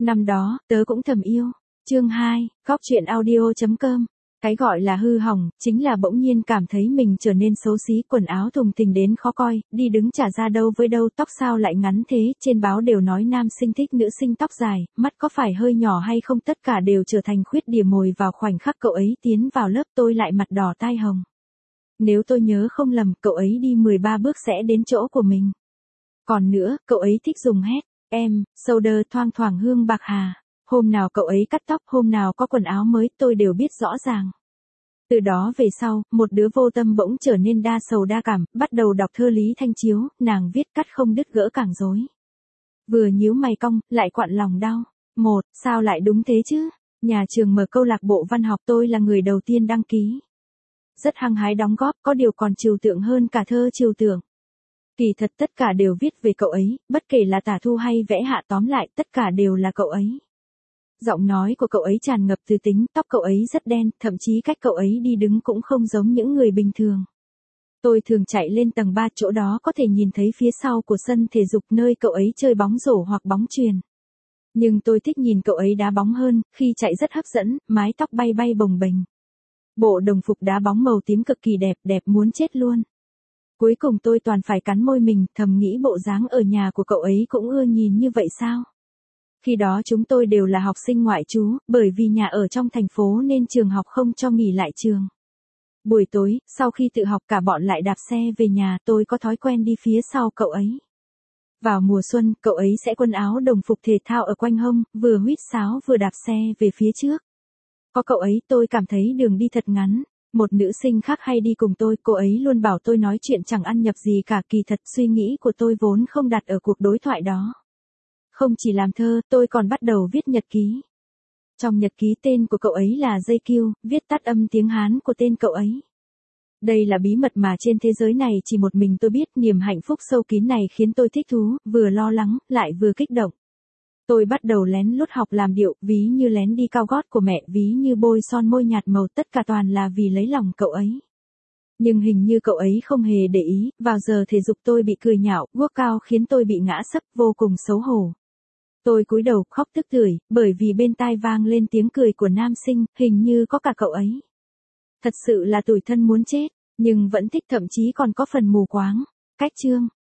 Năm đó, tớ cũng thầm yêu. Chương 2, góc truyện audio.com. Cái gọi là hư hỏng, chính là bỗng nhiên cảm thấy mình trở nên xấu xí, quần áo thùng thình đến khó coi, đi đứng chả ra đâu với đâu, tóc sao lại ngắn thế, trên báo đều nói nam sinh thích nữ sinh tóc dài, mắt có phải hơi nhỏ hay không, tất cả đều trở thành khuyết điểm. Mồi vào khoảnh khắc cậu ấy tiến vào lớp, tôi lại mặt đỏ tai hồng. Nếu tôi nhớ không lầm, cậu ấy đi 13 bước sẽ đến chỗ của mình. Còn nữa, cậu ấy thích dùng soda thoang thoảng hương bạc hà. Hôm nào cậu ấy cắt tóc, hôm nào có quần áo mới, tôi đều biết rõ ràng. Từ đó về sau, một đứa vô tâm bỗng trở nên đa sầu đa cảm, bắt đầu đọc thơ Lý Thanh Chiếu, nàng viết cắt không đứt gỡ càng rối. Vừa nhíu mày cong, lại quặn lòng đau. Sao lại đúng thế chứ? Nhà trường mở câu lạc bộ văn học, tôi là người đầu tiên đăng ký. Rất hăng hái đóng góp, có điều còn trừu tượng hơn cả thơ trừu tượng. Kỳ thật tất cả đều viết về cậu ấy, bất kể là tả thu hay vẽ hạ, tóm lại tất cả đều là cậu ấy. Giọng nói của cậu ấy tràn ngập tư tính, tóc cậu ấy rất đen, thậm chí cách cậu ấy đi đứng cũng không giống những người bình thường. Tôi thường chạy lên tầng 3, chỗ đó có thể nhìn thấy phía sau của sân thể dục nơi cậu ấy chơi bóng rổ hoặc bóng chuyền. Nhưng tôi thích nhìn cậu ấy đá bóng hơn, khi chạy rất hấp dẫn, mái tóc bay bay bồng bềnh. Bộ đồng phục đá bóng màu tím cực kỳ đẹp, đẹp muốn chết luôn. Cuối cùng tôi toàn phải cắn môi mình, thầm nghĩ bộ dáng ở nhà của cậu ấy cũng ưa nhìn như vậy sao? Khi đó chúng tôi đều là học sinh ngoại trú, bởi vì nhà ở trong thành phố nên trường học không cho nghỉ lại trường. Buổi tối, sau khi tự học cả bọn lại đạp xe về nhà, tôi có thói quen đi phía sau cậu ấy. Vào mùa xuân, cậu ấy sẽ quần áo đồng phục thể thao ở quanh hông, vừa huýt sáo vừa đạp xe về phía trước. Có cậu ấy, tôi cảm thấy đường đi thật ngắn. Một nữ sinh khác hay đi cùng tôi, cô ấy luôn bảo tôi nói chuyện chẳng ăn nhập gì cả, kỳ thật suy nghĩ của tôi vốn không đặt ở cuộc đối thoại đó. Không chỉ làm thơ, tôi còn bắt đầu viết nhật ký. Trong nhật ký tên của cậu ấy là JQ, viết tắt âm tiếng Hán của tên cậu ấy. Đây là bí mật mà trên thế giới này chỉ một mình tôi biết, niềm hạnh phúc sâu kín này khiến tôi thích thú, vừa lo lắng, lại vừa kích động. Tôi bắt đầu lén lút học làm điệu, ví như lén đi cao gót của mẹ, ví như bôi son môi nhạt màu, tất cả toàn là vì lấy lòng cậu ấy. Nhưng hình như cậu ấy không hề để ý, vào giờ thể dục tôi bị cười nhạo, guốc cao khiến tôi bị ngã sấp, vô cùng xấu hổ. Tôi cúi đầu khóc tức tưởi, bởi vì bên tai vang lên tiếng cười của nam sinh, hình như có cả cậu ấy. Thật sự là tủi thân muốn chết, nhưng vẫn thích, thậm chí còn có phần mù quáng. Cách chương